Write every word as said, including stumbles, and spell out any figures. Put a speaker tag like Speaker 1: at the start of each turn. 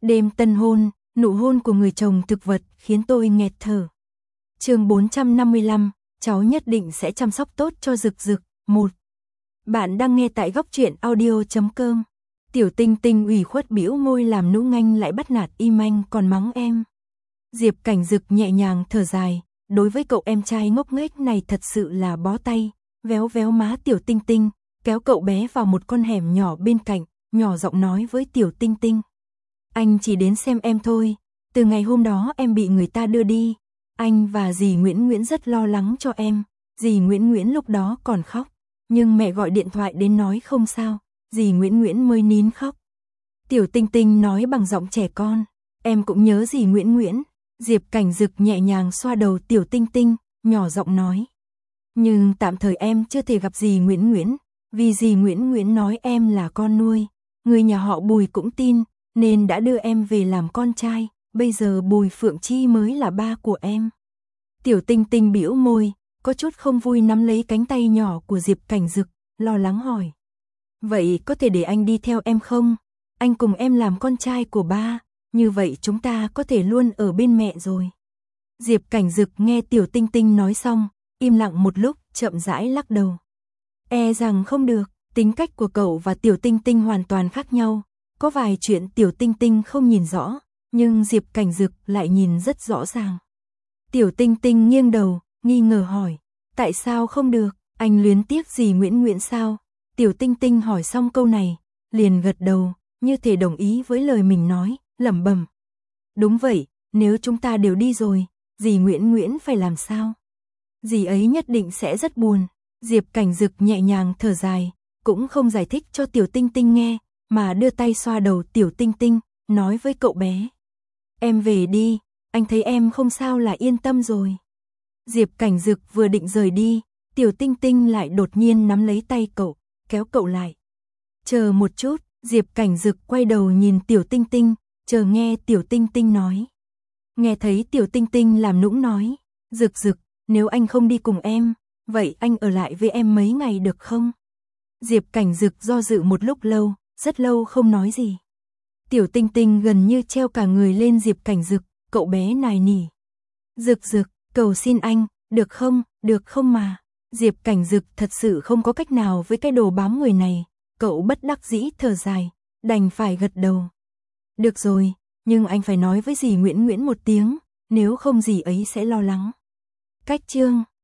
Speaker 1: Đêm tân hôn, nụ hôn của người chồng thực vật khiến tôi nghẹt thở. Chương bốn trăm năm mươi lăm, cháu nhất định sẽ chăm sóc tốt cho Dực Dực. một. Bạn đang nghe tại góc truyện audio chấm com. Tiểu Tinh Tinh ủy khuất bĩu môi làm nũng nganh lại bắt nạt im anh còn mắng em. Diệp Cảnh Dực nhẹ nhàng thở dài, đối với cậu em trai ngốc nghếch này thật sự là bó tay, véo véo má Tiểu Tinh Tinh, kéo cậu bé vào một con hẻm nhỏ bên cạnh, nhỏ giọng nói với Tiểu Tinh Tinh. Anh chỉ đến xem em thôi, từ ngày hôm đó em bị người ta đưa đi, anh và dì Nguyễn Nguyễn rất lo lắng cho em, dì Nguyễn Nguyễn lúc đó còn khóc, nhưng mẹ gọi điện thoại đến nói không sao, dì Nguyễn Nguyễn mới nín khóc. Tiểu Tinh Tinh nói bằng giọng trẻ con, em cũng nhớ dì Nguyễn Nguyễn. Diệp Cảnh Dực nhẹ nhàng xoa đầu Tiểu Tinh Tinh, nhỏ giọng nói. Nhưng tạm thời em chưa thể gặp dì Nguyễn Nguyễn, vì dì Nguyễn Nguyễn nói em là con nuôi, người nhà họ Bùi cũng tin, nên đã đưa em về làm con trai, bây giờ Bùi Phượng Chi mới là ba của em. Tiểu Tinh Tinh bĩu môi, có chút không vui nắm lấy cánh tay nhỏ của Diệp Cảnh Dực, lo lắng hỏi. Vậy có thể để anh đi theo em không? Anh cùng em làm con trai của ba, như vậy chúng ta có thể luôn ở bên mẹ rồi. Diệp Cảnh Dực nghe Tiểu Tinh Tinh nói xong, im lặng một lúc, chậm rãi lắc đầu. E rằng không được, tính cách của cậu và Tiểu Tinh Tinh hoàn toàn khác nhau. Có vài chuyện Tiểu Tinh Tinh không nhìn rõ, nhưng Diệp Cảnh Dực lại nhìn rất rõ ràng. Tiểu Tinh Tinh nghiêng đầu, nghi ngờ hỏi. Tại sao không được, anh luyến tiếc dì Nguyễn Nguyễn sao? Tiểu Tinh Tinh hỏi xong câu này, liền gật đầu, như thể đồng ý với lời mình nói, lẩm bẩm. Đúng vậy, nếu chúng ta đều đi rồi, dì Nguyễn Nguyễn phải làm sao? Dì ấy nhất định sẽ rất buồn. Diệp Cảnh Dực nhẹ nhàng thở dài, cũng không giải thích cho Tiểu Tinh Tinh nghe, mà đưa tay xoa đầu Tiểu Tinh Tinh, nói với cậu bé. Em về đi, anh thấy em không sao là yên tâm rồi. Diệp Cảnh Dực vừa định rời đi, Tiểu Tinh Tinh lại đột nhiên nắm lấy tay cậu, kéo cậu lại. Chờ một chút, Diệp Cảnh Dực quay đầu nhìn Tiểu Tinh Tinh, chờ nghe Tiểu Tinh Tinh nói. Nghe thấy Tiểu Tinh Tinh làm nũng nói, Dực Dực, nếu anh không đi cùng em, vậy anh ở lại với em mấy ngày được không? Diệp Cảnh Dực do dự một lúc lâu, rất lâu không nói gì. Tiểu Tinh Tinh gần như treo cả người lên Diệp Cảnh Dực, cậu bé nài nỉ. Dực Dực, cầu xin anh, được không, được không mà. Diệp Cảnh Dực thật sự không có cách nào với cái đồ bám người này, cậu bất đắc dĩ thở dài, đành phải gật đầu. Được rồi, nhưng anh phải nói với dì Nguyễn Nguyễn một tiếng, nếu không dì ấy sẽ lo lắng. Cách chương